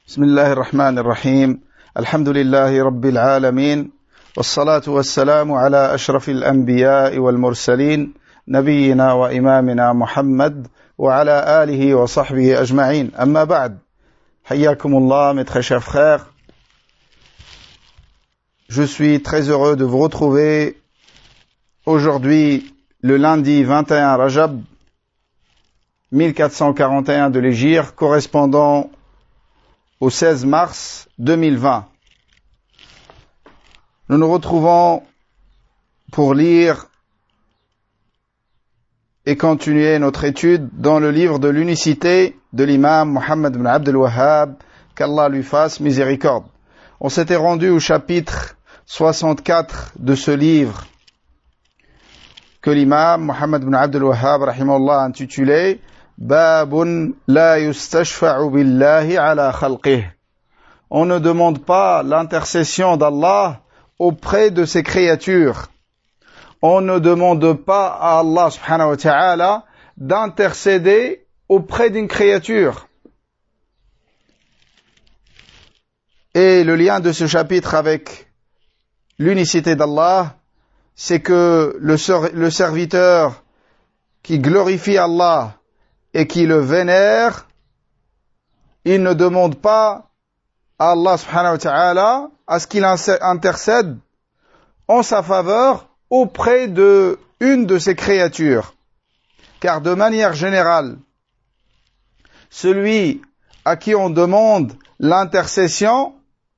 بسم الله الرحمن الرحيم الحمد لله رب العالمين والصلاة والسلام على أشرف الأنبياء والمرسلين نبينا وإمامنا محمد وعلى آله وصحبه أجمعين أما بعد حياكم الله mes très chers frères. Je suis très heureux de vous retrouver aujourd'hui le lundi 21 Rajab 1441 de l'Hégire correspondant au 16 mars 2020. Nous nous retrouvons pour lire et continuer notre étude dans le livre de l'unicité de l'imam Mohammed ibn Abd al-Wahhab, qu'Allah lui fasse miséricorde. On s'était rendu au chapitre 64 de ce livre que l'imam Mohammed ibn Abd al-Wahhab rahimahullah a intitulé Babun la yustashfa'u billahi ala khalqih. On ne demande pas l'intercession d'Allah auprès de ses créatures. On ne demande pas à Allah subhanahu wa ta'ala d'intercéder auprès d'une créature. Et le lien de ce chapitre avec l'unicité d'Allah, c'est que le serviteur qui glorifie Allah et qui le vénère, il ne demande pas à Allah subhanahu wa ta'ala à ce qu'il intercède en sa faveur auprès de une de ses créatures. Car de manière générale, celui à qui on demande l'intercession,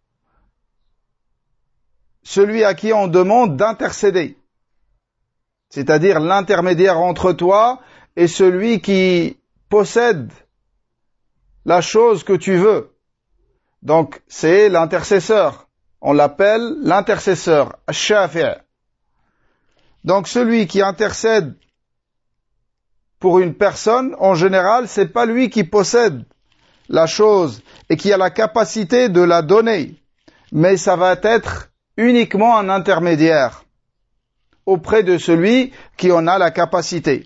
celui à qui on demande d'intercéder, c'est-à-dire l'intermédiaire entre toi et celui qui possède la chose que tu veux. Donc, c'est l'intercesseur. On l'appelle l'intercesseur, ash-shafi'. Donc, celui qui intercède pour une personne, en général, c'est pas lui qui possède la chose et qui a la capacité de la donner, mais ça va être uniquement un intermédiaire auprès de celui qui en a la capacité.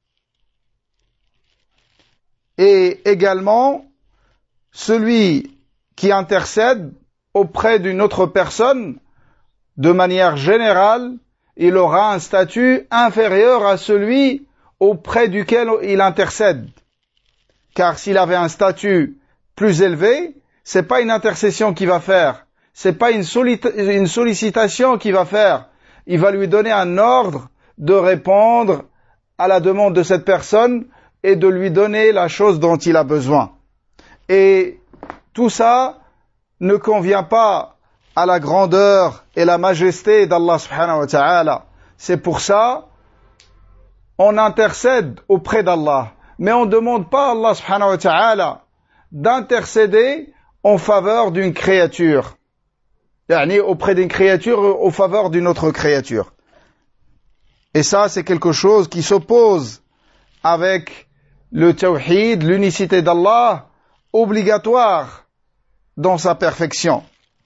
Et également, celui qui intercède auprès d'une autre personne, de manière générale, il aura un statut inférieur à celui auprès duquel il intercède. Car s'il avait un statut plus élevé, c'est pas une intercession qu'il va faire, c'est pas une sollicitation qu'il va faire. Il va lui donner un ordre de répondre à la demande de cette personne et de lui donner la chose dont il a besoin. Et tout ça ne convient pas à la grandeur et la majesté d'Allah subhanahu wa ta'ala. C'est pour ça on intercède auprès d'Allah, mais on ne demande pas à Allah subhanahu wa ta'ala d'intercéder en faveur d'une créature, yani auprès d'une créature en faveur d'une autre créature. Et ça, c'est quelque chose qui s'oppose avec le tawhid, l'unicité d'Allah, obligatoire dans sa perfection.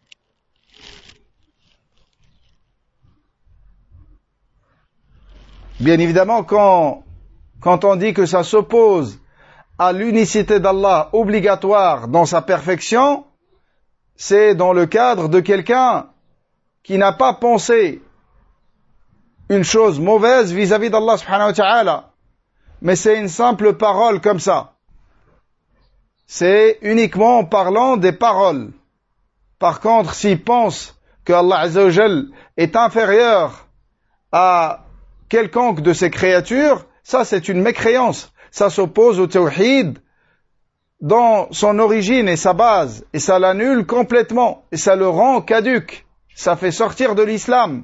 Bien évidemment, quand on dit que ça s'oppose à l'unicité d'Allah obligatoire dans sa perfection, c'est dans le cadre de quelqu'un qui n'a pas pensé une chose mauvaise vis-à-vis d'Allah subhanahu wa ta'ala. Mais c'est une simple parole comme ça. C'est uniquement en parlant des paroles. Par contre, s'il pense que Allah Azza wa Jal est inférieur à quelconque de ses créatures, ça c'est une mécréance. Ça s'oppose au tawhid dans son origine et sa base. Et ça l'annule complètement. Et ça le rend caduc. Ça fait sortir de l'islam.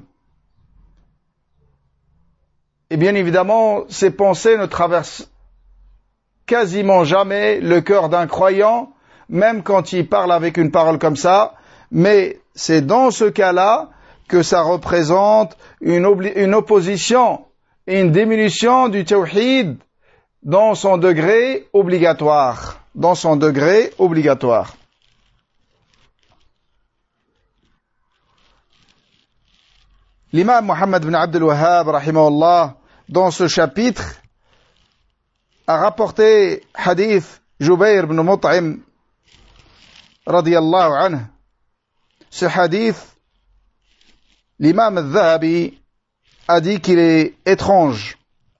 Et bien évidemment, ces pensées ne traversent quasiment jamais le cœur d'un croyant, même quand il parle avec une parole comme ça, mais c'est dans ce cas-là que ça représente une opposition et une diminution du tawhid dans son degré obligatoire. Dans son degré obligatoire. L'imam Mohammed ibn Abd al-Wahhab, rahimahullah, dans ce chapitre, a rapporté hadith Jubayr ibn Mut'im radiyallahu anhu. Ce hadith, l'imam al-Dhahabi a dit qu'il est étrange.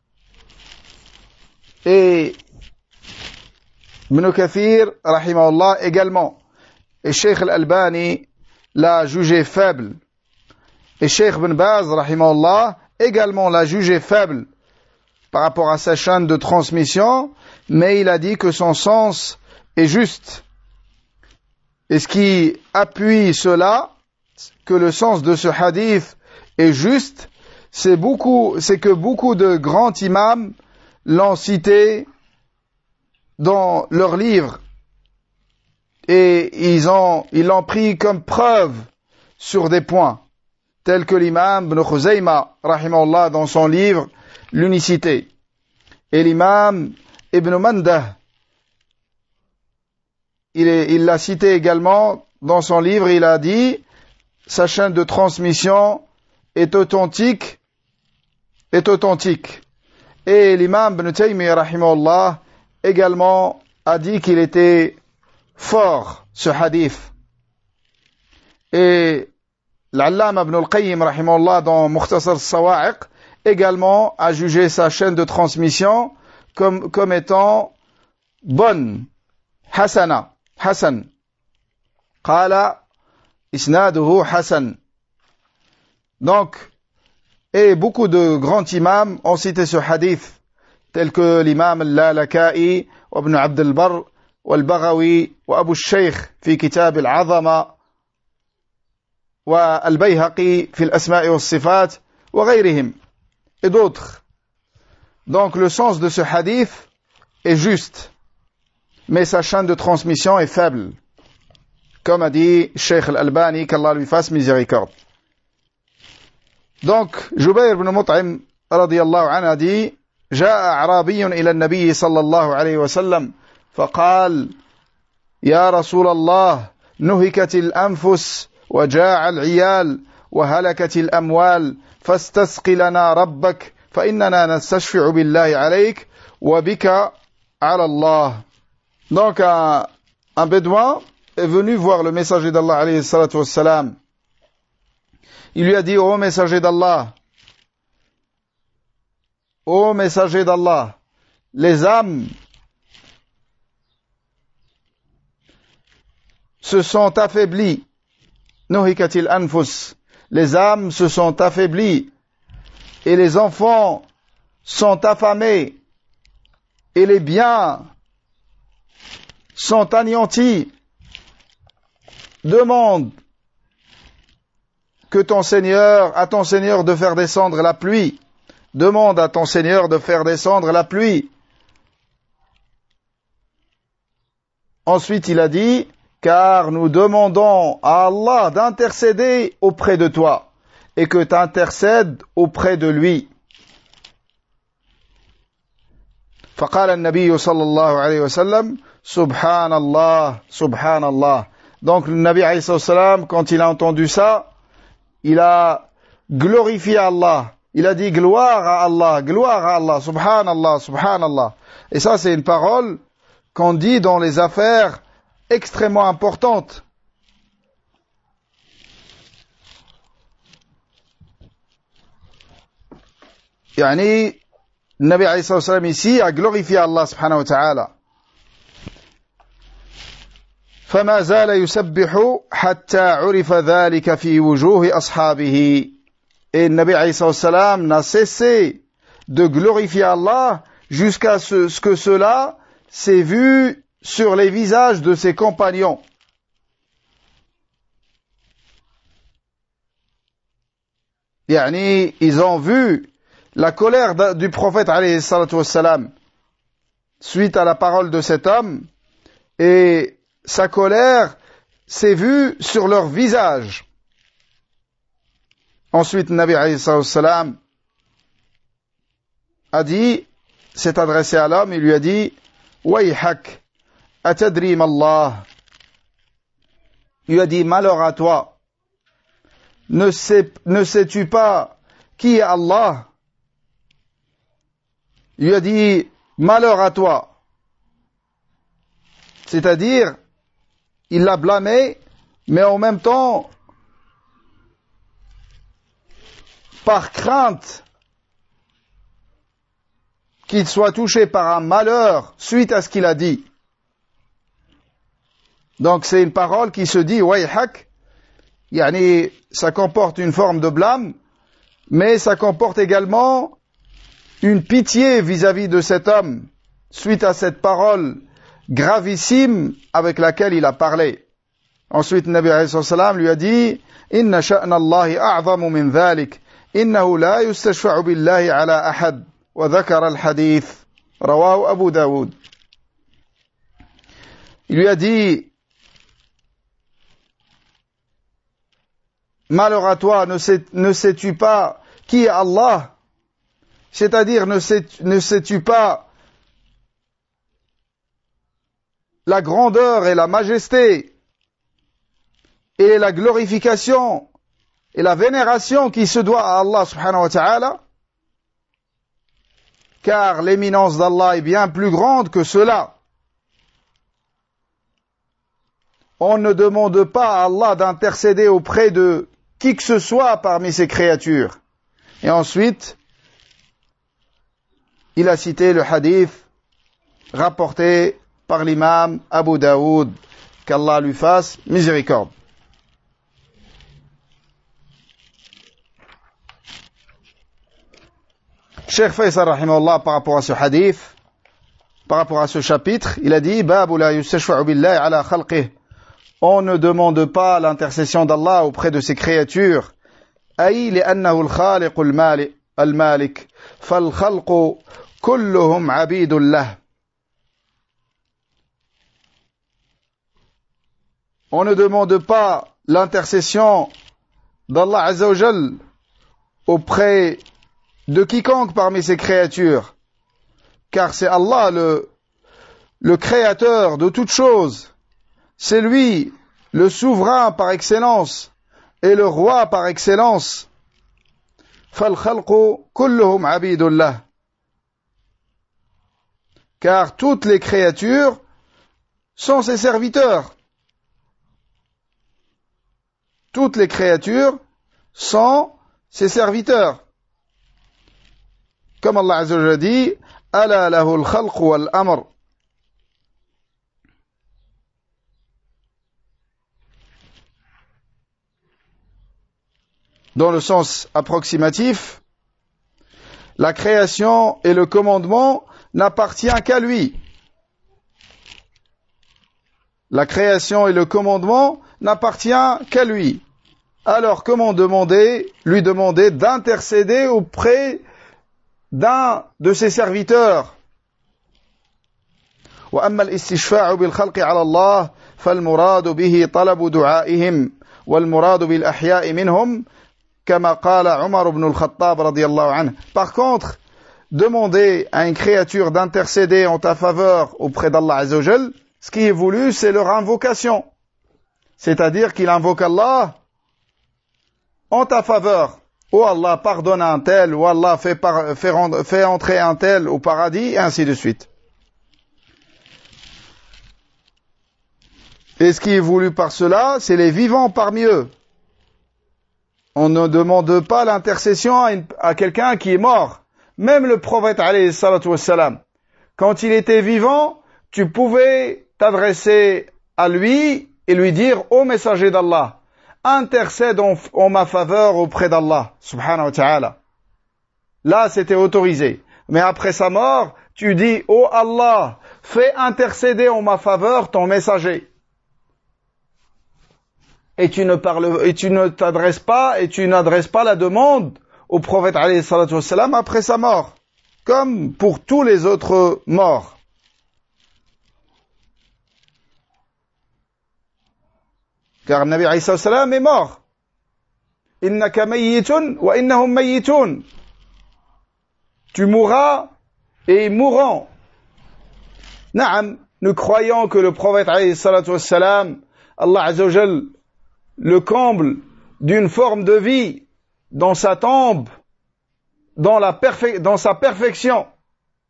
Et Ibn Kathir, rahimahullah, également. Et Sheikh al-Albani l'a jugé faible. Et Sheikh Ibn Baz, rahimahullah, également l'a jugé faible par rapport à sa chaîne de transmission, mais il a dit que son sens est juste. Et ce qui appuie cela, que le sens de ce hadith est juste, c'est que beaucoup de grands imams l'ont cité dans leurs livres. Et ils l'ont pris comme preuve sur des points, tels que l'imam Ibn Khuzayma, rahimahullah, dans son livre L'unicité. Et l'imam Ibn Mandah, il l'a cité également dans son livre, il a dit, sa chaîne de transmission est authentique. Et l'imam Ibn Taymiyyah, rahimahullah, également a dit qu'il était fort, ce hadith. Et l'Allama Ibn al-Qayyim, rahimahullah, dans Mukhtasar al-Sawa'iq, également a jugé sa chaîne de transmission comme étant bonne, hasana, hasan. Qala isnaduhu hasan. Donc, et beaucoup de grands imams ont cité ce hadith, tels que l'imam al-Lalaka'i, Ibn Abd al-Barr, والبغوي وأبو الشيخ في كتاب العظمة والبيهقي في الأسماء والصفات وغيرهم et d'autres. Donc le sens de ce hadith est juste, mais sa chaîne de transmission est faible, comme a dit Cheikh al-Albani, qu'Allah lui fasse miséricorde. Donc Jubayr ibn Mut'im radiyallahu anhu a dit جاء أعرابي إلى النبي صلى الله عليه وسلم فقال يا رسول الله نهكت الأنفس وجاع العيال وهلكت الأموال فاستسق لنا ربك فإننا نستشفع بالله عليك وبك على الله. Donc un bédouin est venu voir le messager d'Allah alayhi salatu wassalam. Il lui a dit, ô messager d'Allah, les âmes se sont affaiblies. Nuhikatil anfus. Les âmes se sont affaiblies. Et les enfants sont affamés. Et les biens sont anéantis. Demande à ton Seigneur de faire descendre la pluie. Demande à ton Seigneur de faire descendre la pluie. Ensuite, il a dit, car nous demandons à Allah d'intercéder auprès de toi et que tu intercèdes auprès de lui. فقال النبي صلى الله عليه وسلم سبحان الله سبحان الله. Donc le Nabi alayhi salam, quand il a entendu ça, il a glorifié Allah. Il a dit gloire à Allah, subhanallah, subhanallah. Et ça, c'est une parole qu'on dit dans les affaires extrêmement importantes. Yani, Nabi alayhi salam ici a glorifié Allah subhanahu wa ta'ala. فما زال يسبح حتى عرف ذلك في وجوه أصحابه. Et Nabi alayhi salam n'a cessé de glorifier Allah jusqu'à ce que cela s'est vu sur les visages de ses compagnons. Yani, ils ont vu la colère du prophète alayhi salatu wassalam suite à la parole de cet homme, et sa colère s'est vue sur leur visage. Ensuite, Nabi alayhi salam a dit, s'est adressé à l'homme, il lui a dit, Wayhak, atadri mallah. Il lui a dit, malheur à toi. Ne sais-tu pas qui est Allah? Il lui a dit, malheur à toi. C'est-à-dire, il l'a blâmé, mais en même temps, par crainte qu'il soit touché par un malheur suite à ce qu'il a dit. Donc c'est une parole qui se dit wayhak, yani ça comporte une forme de blâme, mais ça comporte également une pitié vis-à-vis de cet homme suite à cette parole gravissime avec laquelle il a parlé. Ensuite, Nabi alayhi salam lui a dit inna sha'na Allahi a'zamu min dhalik innahu la yustashfa'u billahi ala ahad wa dhakara al-hadith rawahu Abu Daoud. Il lui a dit malheur à toi, ne sais-tu pas qui est Allah? C'est-à-dire, ne sais-tu pas la grandeur et la majesté et la glorification et la vénération qui se doit à Allah subhanahu wa ta'ala? Car l'éminence d'Allah est bien plus grande que cela. On ne demande pas à Allah d'intercéder auprès de qui que ce soit parmi ses créatures. Et ensuite, il a cité le hadith rapporté par l'imam Abu Daoud, qu'Allah lui fasse miséricorde. Cheikh Faisal rahimahullah, par rapport à ce hadith, par rapport à ce chapitre, il a dit Babu la yustashfa'u billahi ala khalqih. On ne demande pas l'intercession d'Allah auprès de ses créatures. أي لأنه الخالق المالك فالخلق كلهم عبيد له. On ne demande pas l'intercession d'Allah Azza wa Jal auprès de quiconque parmi ses créatures, car c'est Allah le créateur de toutes choses. C'est lui le souverain par excellence et le roi par excellence. فَالْخَلْقُ كُلُّهُمْ عَبِيدٌ لَهُ. Car toutes les créatures sont ses serviteurs. Toutes les créatures sont ses serviteurs. Comme Allah Azza wa Jalla dit, أَلَا لَهُ الْخَلْقُ وَالْأَمْرُ. Dans le sens approximatif, la création et le commandement n'appartiennent qu'à lui. La création et le commandement n'appartiennent qu'à lui. Alors comment lui demander d'intercéder auprès d'un de ses serviteurs? وأما الاستشفاع بالخلق على الله فالمراد به طلب دعائهم والمراد بالأحياء منهم كما قال عمر بن الخطاب رضي الله عنه. Par contre, demander à une créature d'intercéder en ta faveur auprès d'Allah Azza wa Jal, ce qui est voulu, c'est leur invocation. C'est-à-dire qu'il invoque Allah en ta faveur. Oh Allah, pardonne un tel, ou Allah fait entrer un tel au paradis, et ainsi de suite. Et ce qui est voulu par cela, c'est les vivants parmi eux. On ne demande pas l'intercession à quelqu'un qui est mort. Même le prophète, alayhi salatu wassalam, quand il était vivant, tu pouvais t'adresser à lui et lui dire « Ô messager d'Allah, intercède en ma faveur auprès d'Allah, subhanahu wa ta'ala ». Là, c'était autorisé. Mais après sa mort, tu dis « Ô Allah, fais intercéder en ma faveur ton messager ». Et tu n'adresses pas la demande au prophète alayhi salatu wassalam après sa mort, comme pour tous les autres morts. Car le Nabi alayhi salatu wassalam est mort. Innaka mayyitun wa innahum mayyitun. Tu mourras et ils mourront. Naam, nous croyons que le prophète alayhi salatu wassalam, Allah Azza wa Jal le comble d'une forme de vie dans sa tombe, dans sa perfection.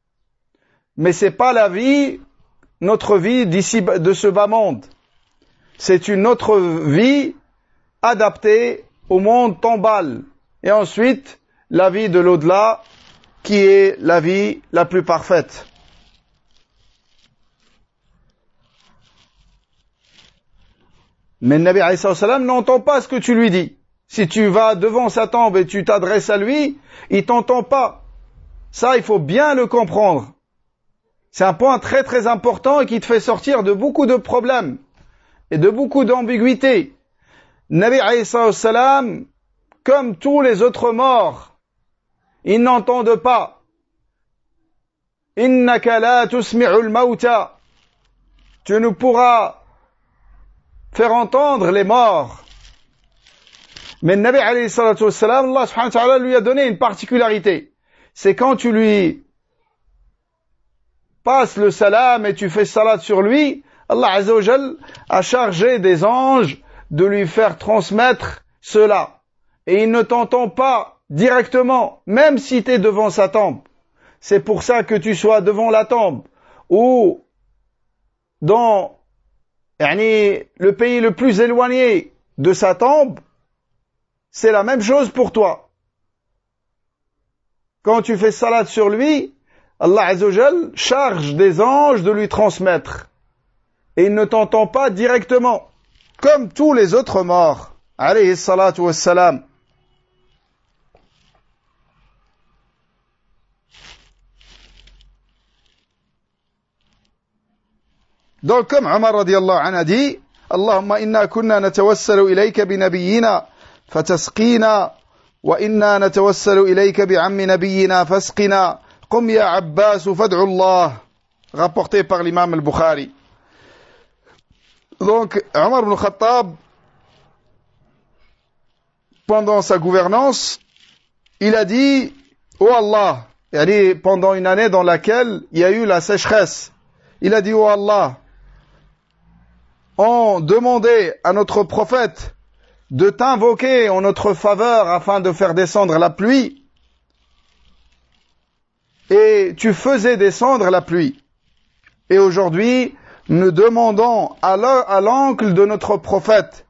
Mais c'est pas la vie, notre vie d'ici, de ce bas monde. c'est une autre vie adaptée au monde tombal. Et ensuite, la vie de l'au-delà, qui est la vie la plus parfaite. Mais le Nabi alayhi salam n'entend pas ce que tu lui dis. Si tu vas devant sa tombe et tu t'adresses à lui, il t'entend pas. Ça, il faut bien le comprendre. C'est un point très très important et qui te fait sortir de beaucoup de problèmes et de beaucoup d'ambiguïtés. Nabi alayhi salam, comme tous les autres morts, ils n'entendent pas. Innaka la tusmi'ul mauta. Tu ne pourras faire entendre les morts. Mais le Nabi alayhi salatu wassalam, Allah subhanahu wa ta'ala lui a donné une particularité. C'est quand tu lui passes le salam et tu fais salat sur lui, Allah azza wa jal a chargé des anges de lui faire transmettre cela. Et il ne t'entend pas directement, même si tu es devant sa tombe. C'est pour ça que tu sois devant la tombe ou dans le pays le plus éloigné de sa tombe, c'est la même chose pour toi. Quand tu fais salat sur lui, Allah Azza wa Jal charge des anges de lui transmettre. Et il ne t'entend pas directement, comme tous les autres morts. Alayhi salatu wassalam. Donc, comme Omar radiallahu anhu a dit, Allahumma inna kunna natawassalu ilayka bi nabiyyina fatasqina wa inna natawassalu ilayka bi ammi nabiyyina fasqina qum ya Abbas fad'u Allah, rapporté par l'imam al-Bukhari. Donc, Omar ibn Khattab, pendant sa gouvernance, il a dit, oh Allah, pendant une année dans laquelle il y a eu la sécheresse, il a dit, oh Allah, on demandait à notre prophète de t'invoquer en notre faveur afin de faire descendre la pluie, et tu faisais descendre la pluie. Et aujourd'hui, nous demandons à l'oncle de notre prophète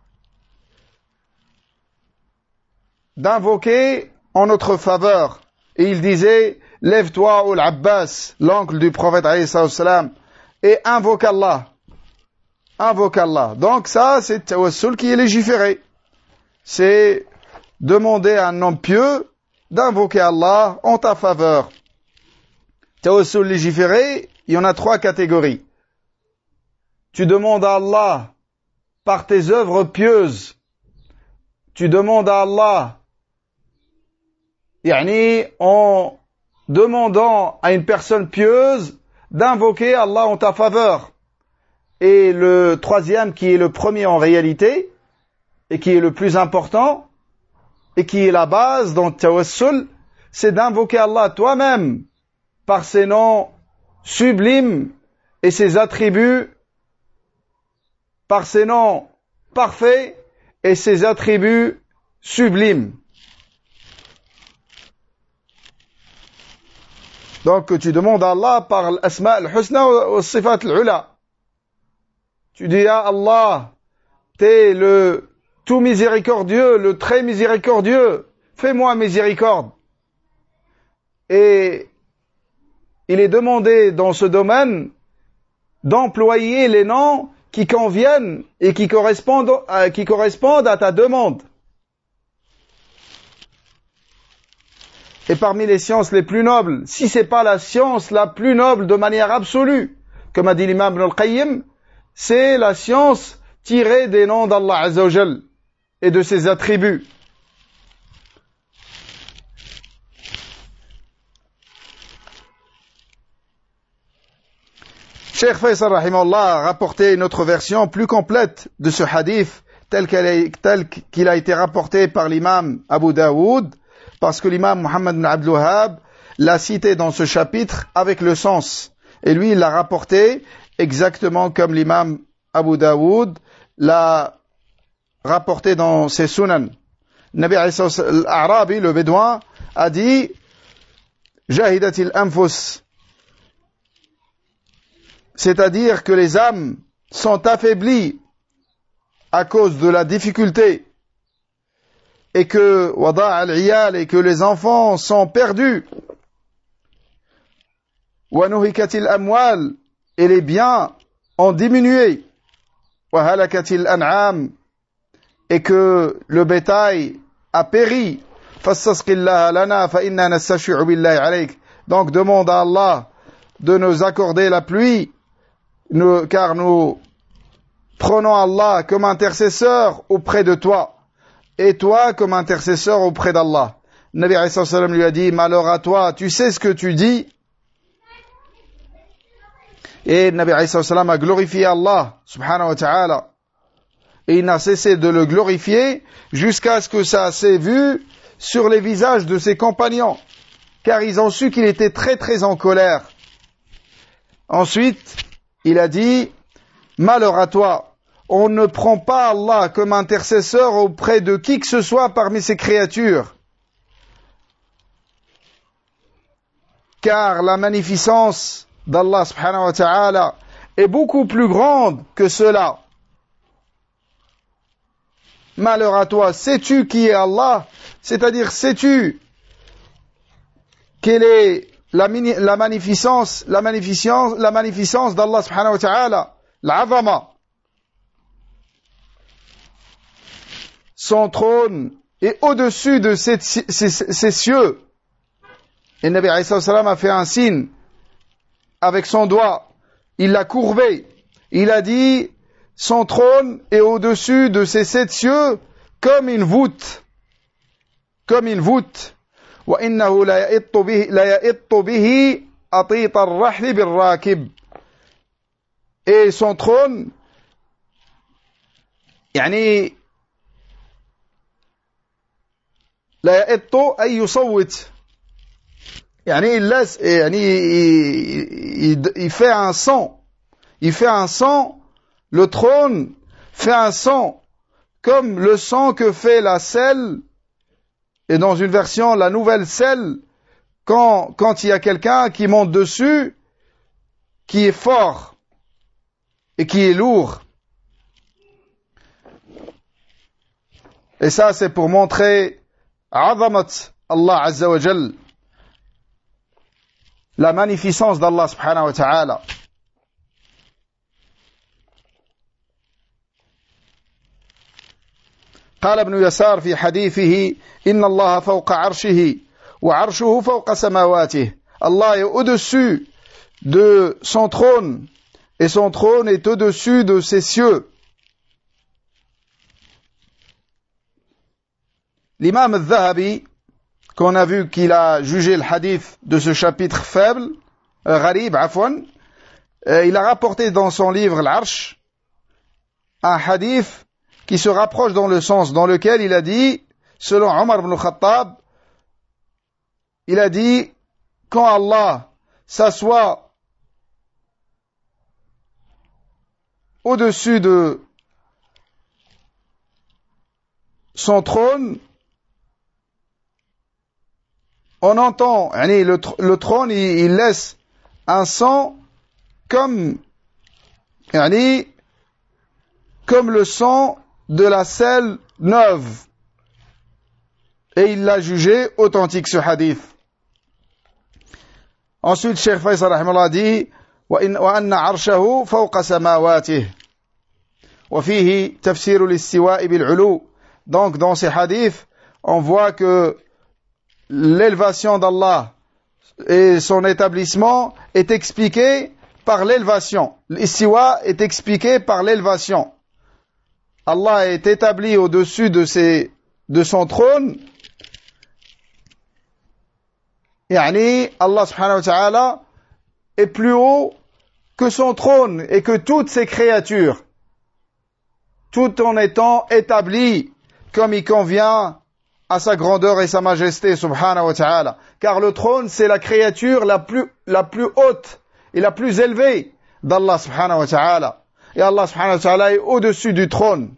d'invoquer en notre faveur. Et il disait, lève-toi, ô l'Abbas, l'oncle du prophète alayhi salam, et invoque Allah. Invoque Allah. Donc ça, c'est tawassul qui est légiféré. C'est demander à un homme pieux d'invoquer Allah en ta faveur. Tawassul légiféré, il y en a 3 catégories. Tu demandes à Allah par tes œuvres pieuses. Tu demandes à Allah, en demandant à une personne pieuse d'invoquer Allah en ta faveur. Et le 3e, qui est le premier en réalité, et qui est le plus important, et qui est la base dans le tawassul, c'est d'invoquer Allah toi-même par ses noms sublimes et ses attributs, par ses noms parfaits et ses attributs sublimes. Donc tu demandes à Allah par l'asma al-husna wa sifat al-ula. Tu dis à Allah, t'es le tout miséricordieux, le très miséricordieux, fais-moi miséricorde. Et il est demandé dans ce domaine d'employer les noms qui conviennent et qui correspondent à ta demande. Et parmi les sciences les plus nobles, si c'est pas la science la plus noble de manière absolue, comme a dit l'imam Ibn al-Qayyim, c'est la science tirée des noms d'Allah Azza wa Jal et de ses attributs. Cheikh Faisal rahimahullah a rapporté une autre version plus complète de ce hadith tel qu'il a été rapporté par l'imam Abu Daoud, parce que l'imam Muhammad ibn Abdul Wahhab l'a cité dans ce chapitre avec le sens. Et lui, il l'a rapporté exactement comme l'imam Abu Daoud l'a rapporté dans ses sunan. Nabi al-Arabi, le bédouin, a dit Jahidatil anfus, c'est-à-dire que les âmes sont affaiblies à cause de la difficulté et que wada' al-iyal et que les enfants sont perdus, wa nuhikatil amwal et les biens ont diminué, wa halakatil an'am et que le bétail a péri, fastasqillaha lana fa inna nastashi'u billahi alayk. Donc demande à Allah de nous accorder la pluie, car nous prenons Allah comme intercesseur auprès de toi, et toi comme intercesseur auprès d'Allah. Nabi alayhi salam lui a dit, malheur à toi, tu sais ce que tu dis? Et Nabi alayhi salam a glorifié Allah, subhanahu wa ta'ala. Et il n'a cessé de le glorifier jusqu'à ce que ça s'est vu sur les visages de ses compagnons, car ils ont su qu'il était très très en colère. Ensuite, il a dit, malheur à toi, on ne prend pas Allah comme intercesseur auprès de qui que ce soit parmi ses créatures, car la magnificence d'Allah subhanahu wa ta'ala est beaucoup plus grande que cela. Malheur à toi, sais-tu qui est Allah? C'est-à-dire, sais-tu quelle est la magnificence d'Allah subhanahu wa ta'ala, l'azama. Son trône est au-dessus de ces cieux. Et Nabi alayhi salam a fait un signe avec son doigt. Il l'a courbé. Il a dit, son trône est au-dessus de ces 7 cieux comme une voûte. Comme une voûte. وإنه لا يئط به أطيط الرحل بالراكب. Et son trône, يعني لا يئط أي يصوت. يعني il laisse, il fait un son. Il fait un son. Le trône fait un son comme le son que fait la selle. Et dans une version, la nouvelle selle, quand il y a quelqu'un qui monte dessus, qui est fort et qui est lourd. Et ça, c'est pour montrer azamat Allah Azza wa Jal, la magnificence d'Allah subhanahu wa ta'ala. قال ابن يسار في حديثه إن الله فوق عرشه وعرشه فوق سماواته. Allah est au-dessus de son trône et son trône est au-dessus de ses cieux. L'imam al-Dhahabi, qu'on a vu qu'il a jugé le hadith de ce chapitre faible, gharib, afwan, il a rapporté dans son livre l'Arsh un hadith qui se rapproche dans le sens dans lequel il a dit, selon Omar ibn Khattab, il a dit, quand Allah s'assoit au-dessus de son trône, on entend, le trône, il laisse un son comme le son de la selle neuve. Et il l'a jugé authentique, ce hadith. Ensuite, Cheikh Faisal rahimahullah dit, وَأَنَّ عَرْشَهُ فَوْقَ سَمَاوَاتِهِ وَفِيهِ تَفْسِيرُ الْإِسْتِوَاءِ بِالْعُلُوِّ. Donc, dans ces hadiths, on voit que l'élévation d'Allah et son établissement est expliqué par l'élévation. L'istiwa est expliqué par l'élévation. Allah est établi au-dessus de son trône. Yani, Allah subhanahu wa ta'ala est plus haut que son trône et que toutes ses créatures, tout en étant établi comme il convient à sa grandeur et sa majesté subhanahu wa ta'ala. Car le trône, c'est la créature la plus haute et la plus élevée d'Allah subhanahu wa ta'ala. Et Allah subhanahu wa ta'ala est au-dessus du trône.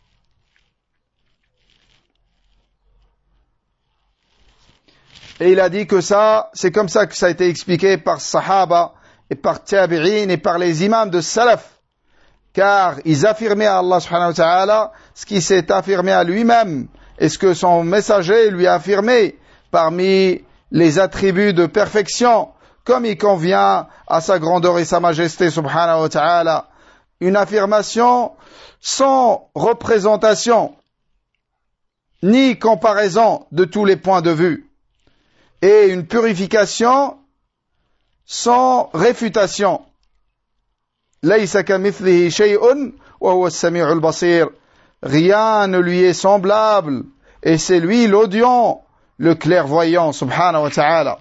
Et il a dit que ça, c'est comme ça que ça a été expliqué par Sahaba et par Tabi'in et par les imams de Salaf. car ils affirmaient à Allah subhanahu wa ta'ala ce qui s'est affirmé à lui-même et ce que son messager lui a affirmé parmi les attributs de perfection, comme il convient à sa grandeur et sa majesté subhanahu wa ta'ala. Une affirmation sans représentation ni comparaison de tous les points de vue, et une purification sans réfutation. Laysa kamithlihi shay'un wa huwa as-sami'ul basir. Rien ne lui est semblable, et c'est lui l'audient, le clairvoyant, subhanahu wa ta'ala.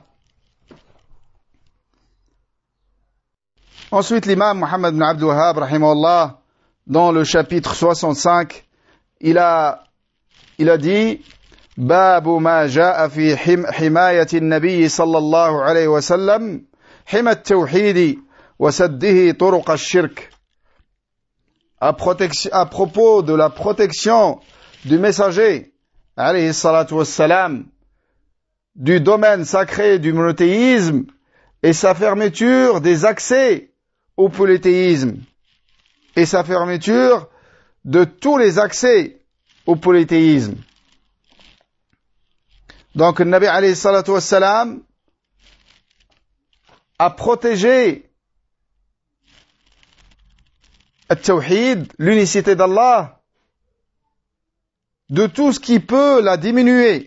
Ensuite, l'imam Muhammad ibn Abdul Wahhab, rahimahullah, dans le chapitre 65, il a dit باب ما جاء في حماية النبي صلى الله عليه وسلم حمى التوحيد وسده طرق الشرك. À propos de la protection du messager, alayhi salatu wassalam, du domaine sacré du monothéisme et sa fermeture des accès au polythéisme et sa fermeture de tous les accès au polythéisme. Donc, le Nabi alayhi salatu wassalam a protégé al-tawhid, l'unicité d'Allah, de tout ce qui peut la diminuer.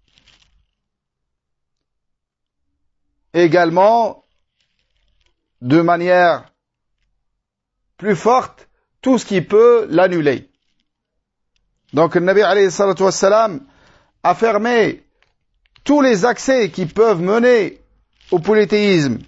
Également, de manière plus forte, tout ce qui peut l'annuler. Donc, le Nabi alayhi salatu wassalam a fermé tous les accès qui peuvent mener au polythéisme.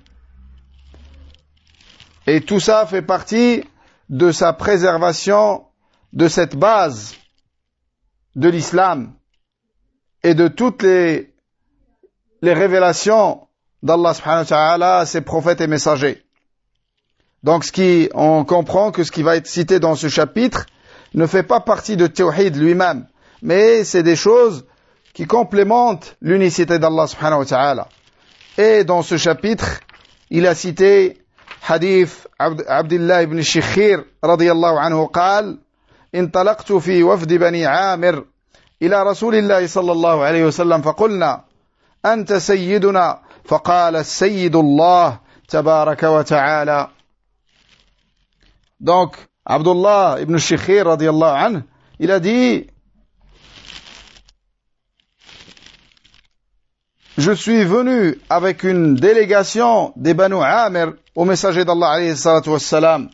Et tout ça fait partie de sa préservation de cette base de l'islam et de toutes les révélations d'Allah subhanahu wa ta'ala à ses prophètes et messagers. Donc on comprend que ce qui va être cité dans ce chapitre ne fait pas partie de Tawhid lui-même, mais c'est des choses qui complémentent l'unicité d'Allah subhanahu wa ta'ala. Et dans ce chapitre, il a cité hadith Abdullah ibn Shikhir radiyallahu anhu قال انطلقت في وفد بني عامر إلى رسول الله صلى الله عليه وسلم فقلنا أنت سيدنا فقال السيد الله تبارك وتعالى. Donc Abdullah ibn Shikhir radiyallahu anhu, il a dit: je suis venu avec une délégation des Banu Amir au messager d'Allah alayhi salatu wassalam.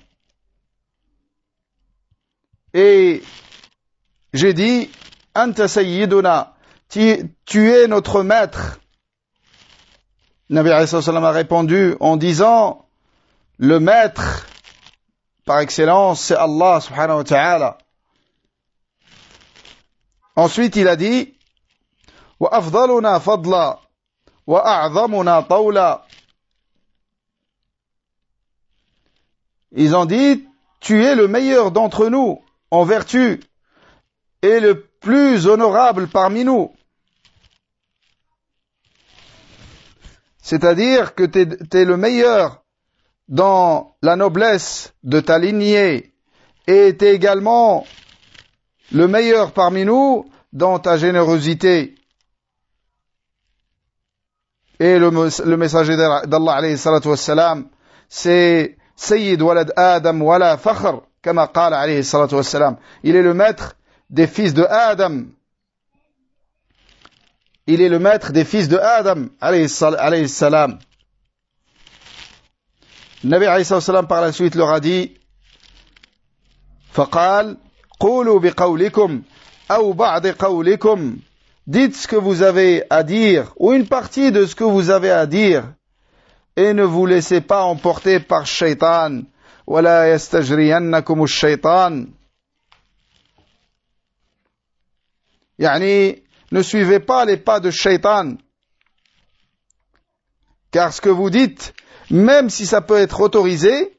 Et j'ai dit: Anta sayyiduna, tu es notre maître. Nabi alayhi salatu wassalam a répondu en disant: le maître par excellence, c'est Allah subhanahu wa ta'ala. Ensuite, il a dit: wa afdaluna fadla wa a'zamuna tawla. Ils ont dit: tu es le meilleur d'entre nous en vertu et le plus honorable parmi nous. C'est-à-dire que t'es le meilleur dans la noblesse de ta lignée et t'es également le meilleur parmi nous dans ta générosité. Et le messager d'Allah alayhi salatu wassalam, c'est Sayyid walad Adam wala fakhr, kama qala alayhi salatu wassalam. Il est le maître des fils de Adam. Il est le maître des fils de Adam alayhi salam. Nabi alayhi salam par la suite leur a dit: فقال قولوا بقولكم أو بعض قولكم. Dites ce que vous avez à dire, ou une partie de ce que vous avez à dire, et ne vous laissez pas emporter par shaitan. ولا يستجرينكم الشيطان. يعني, ne suivez pas les pas de shaitan. Car ce que vous dites, même si ça peut être autorisé,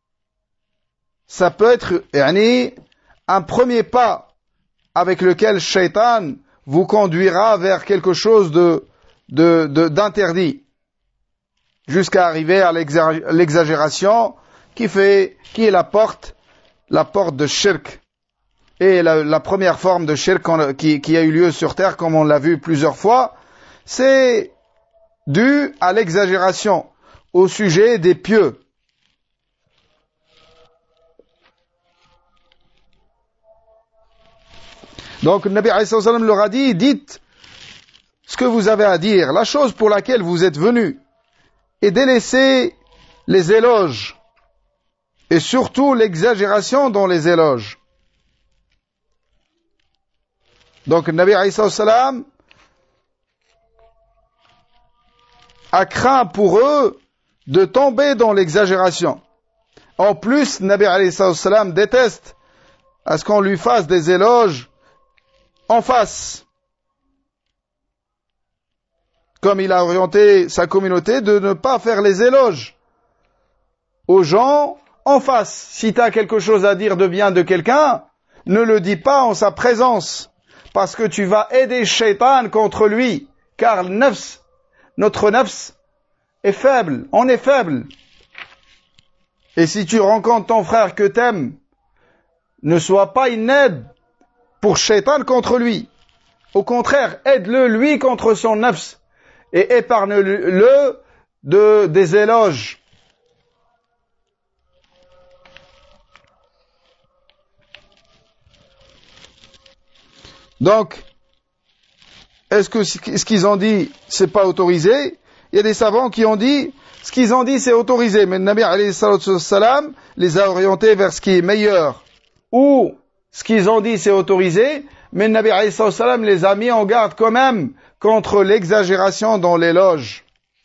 ça peut être un premier pas avec lequel shaitan vous conduira vers quelque chose d'interdit, jusqu'à arriver à l'exagération qui est la porte la porte de shirk. Et la première forme de shirk qui a eu lieu sur terre, comme on l'a vu plusieurs fois, c'est dû à l'exagération au sujet des pieux. Donc le Nabi alayhi salam leur a dit, dites ce que vous avez à dire, la chose pour laquelle vous êtes venus, et délaissez les éloges, et surtout l'exagération dans les éloges. Donc le Nabi alayhi salam a craint pour eux de tomber dans l'exagération. En plus, le Nabi alayhi salam déteste à ce qu'on lui fasse des éloges en face. Comme il a orienté sa communauté de ne pas faire les éloges aux gens en face. Si tu as quelque chose à dire de bien de quelqu'un, ne le dis pas en sa présence, parce que tu vas aider Shaitan contre lui, car notre nafs est faible, on est faible. Et si tu rencontres ton frère que t'aimes, ne sois pas une aide pour Shaitan contre lui. Au contraire, aide-le lui contre son nafs et épargne-le des éloges. Donc, est-ce que ce qu'ils ont dit, c'est pas autorisé? Il y a des savants qui ont dit, ce qu'ils ont dit, c'est autorisé, mais le Nabi alayhi salam les a orientés vers ce qui est meilleur. Ou, ce qu'ils ont dit, c'est autorisé, mais le Nabi alayhi salam les a mis en garde quand même contre l'exagération dans l'éloge.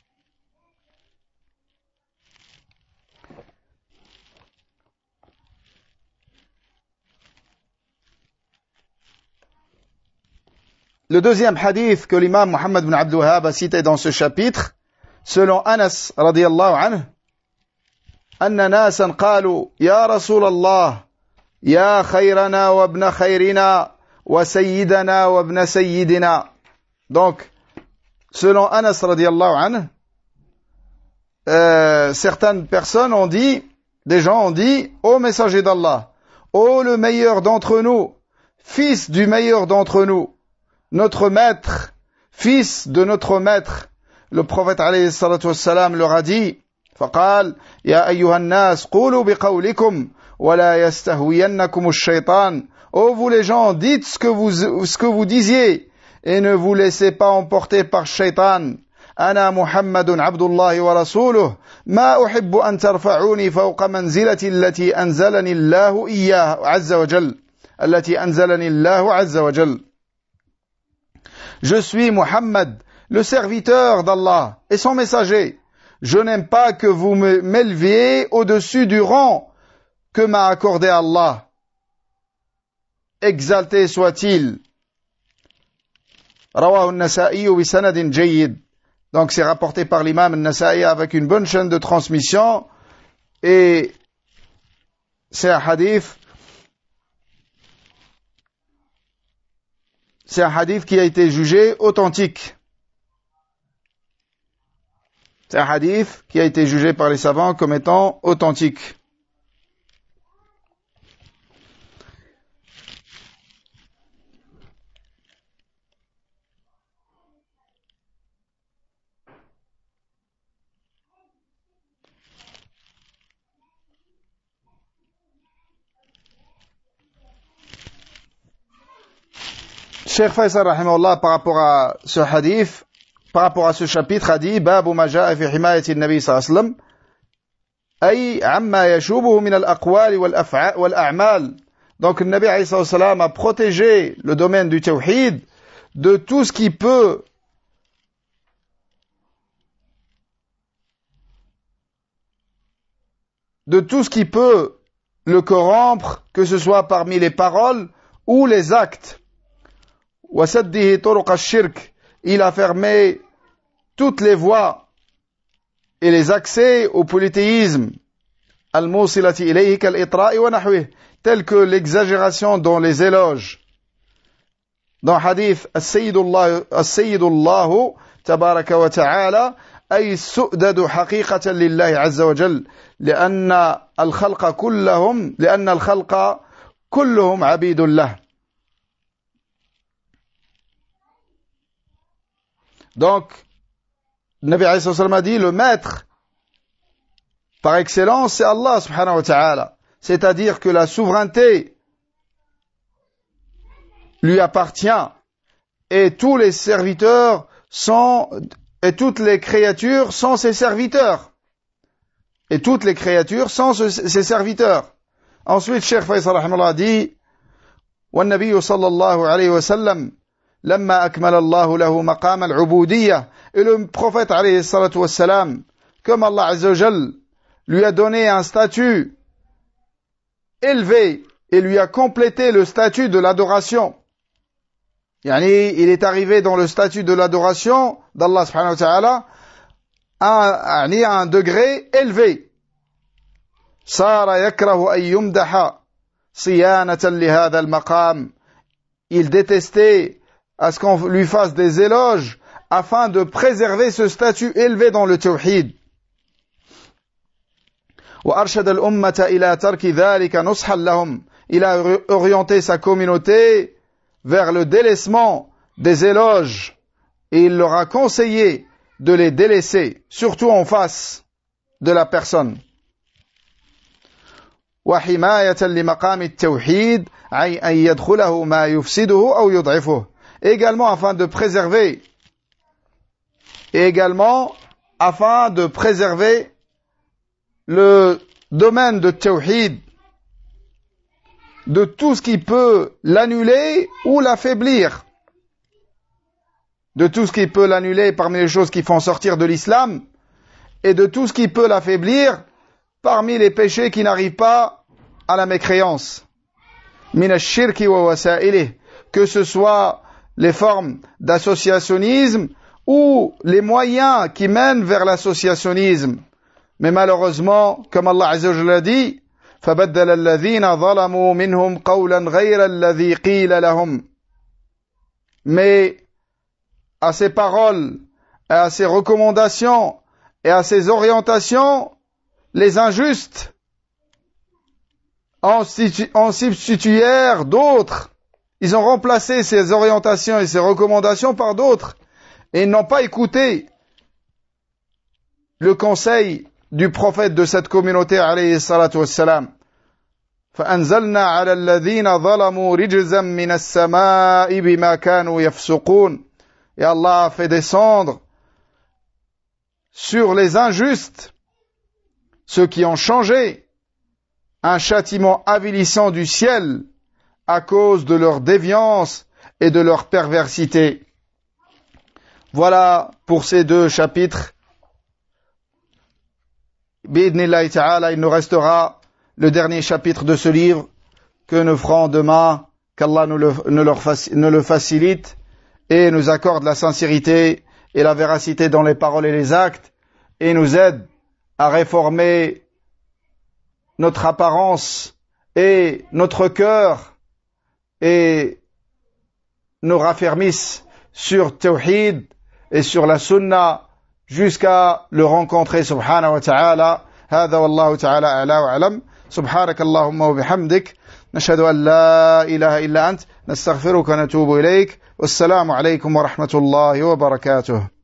Le deuxième hadith que l'imam Muhammad ibn Abdul Wahhab a cité dans ce chapitre, selon Anas radiyallahu anhu, أن ناسا قالوا يا رسول الله يا خيرنا وابن خيرنا وسيدنا وابن سيدنا. Donc, selon Anas radiyallahu anhu, certaines personnes ont dit, des gens ont dit, ô messager d'Allah, ô le meilleur d'entre nous, fils du meilleur d'entre nous, notre maître, fils de notre maître. Le prophète alayhi salatu wassalam leur a dit, فقال يا أيها الناس قولوا بقولكم ولا يستهوينكم الشيطان. Ô vous les gens, dites ce que vous disiez et ne vous laissez pas emporter par Shaitan. أنا محمد عبد الله ورسوله ما أحب أن ترفعوني فوق منزلتي التي أنزلني الله إياه عز وجل التي أنزلني الله عز وجل. Je suis Muhammad, le serviteur d'Allah et son messager. Je n'aime pas que vous m'éleviez au-dessus du rang que m'a accordé Allah. Exalté soit-il. Rawahu an-Nasa'i bi sanadin jayyid. Donc c'est rapporté par l'imam an-Nasa'i avec une bonne chaîne de transmission et c'est un hadith qui a été jugé authentique. C'est un hadith qui a été jugé par les savants comme étant authentique. Cheikh Faisal rahimahullah par rapport à ce hadith, par rapport à ce chapitre a dit Babu ma ja'a fi himayati an-nabi sallallahu alayhi wa sallam ay amma yashubuhu min al-aqwal wal a'mal. Donc le Nabi alayhi salam a protégé le domaine du tawhid de tout ce qui peut le corrompre, que ce soit parmi les paroles ou les actes. وَسَدِّهِ طُرُقَ الشِّرْكِ. Il a fermé toutes les voies et les accès au polythéisme. الْمُوصِلَةِ إِلَيْهِ كَالْإِطْرَاءِ وَنَحْوِهِ. Tel que l'exagération dans les éloges. Dans hadith السيد الله تبارك وتعالى أي السؤدد حقيقة لله عز وجل لأن الخلق كلهم عبيد له. Donc, le Nabi alayhi sallam a dit, le maître par excellence, c'est Allah subhanahu wa ta'ala. C'est-à-dire que la souveraineté lui appartient et tous les serviteurs et toutes les créatures sont ses serviteurs. Et toutes les créatures sont ses serviteurs. Ensuite, Cheikh Faisal rahimahullah dit, وَالنَّبِيُّ صلى الله عليه وسلم لما أكمل الله له مقام العبودية. Et le prophète alayhi salatu wassalam, comme Allah azza wa jal lui a donné un statut élevé et lui a complété le statut de l'adoration. Yani, il est arrivé dans le statut de l'adoration d'Allah subhanahu wa ta'ala à un degré élevé. صار يكره أن يمدح صيانة لهذا المقام. Il détestait à ce qu'on lui fasse des éloges afin de préserver ce statut élevé dans le tawhid. وأرشد الأمة إلى ترك ذلك نصحا لهم. Il a orienté sa communauté vers le délaissement des éloges et il leur a conseillé de les délaisser, surtout en face de la personne. وحماية لمقام التوحيد أي أن يدخله ما يفسده أو يضعفه. Également afin de préserver le domaine de tawhid de tout ce qui peut l'annuler ou l'affaiblir. De tout ce qui peut l'annuler parmi les choses qui font sortir de l'islam et de tout ce qui peut l'affaiblir parmi les péchés qui n'arrivent pas à la mécréance. Min ash-shirki wa wasa'ilih, que ce soit les formes d'associationnisme ou les moyens qui mènent vers l'associationnisme. Mais malheureusement, comme Allah Azza wa Jalla a dit, فَبَدَّلَ الَّذِينَ ظَلَمُوا مِنْهُمْ قَوْلًا غَيْرَ الَّذِي قِيلَ لَهُمْ. Mais à ces paroles, à ces recommandations et à ces orientations, les injustes en substituèrent d'autres. Ils ont remplacé ces orientations et ces recommandations par d'autres. Et ils n'ont pas écouté le conseil du prophète de cette communauté, alayhi salatu wassalam. فَأَنزَلْنَا عَلَى الَّذِينَ ظَلَمُوا رِجْزًا مِنَ السَّمَاءِ بِمَا كَانُوا يَفْسُقُونَ. Et Allah a fait descendre sur les injustes, ceux qui ont changé, un châtiment avilissant du ciel à cause de leur déviance et de leur perversité. Voilà pour ces deux chapitres. Bi'idnillahi ta'ala, il nous restera le dernier chapitre de ce livre que nous ferons demain, qu'Allah nous le facilite et nous accorde la sincérité et la véracité dans les paroles et les actes et nous aide à réformer notre apparence et notre cœur et nous raffermisse sur Tawhid et sur la Sunna jusqu'à le rencontrer subhanahu wa ta'ala. هذا والله تعالى أعلى وأعلم. سبحانك اللهم وبحمدك نشهد أن لا إله إلا أنت نستغفرك ونتوب إليك والسلام عليكم ورحمة الله وبركاته.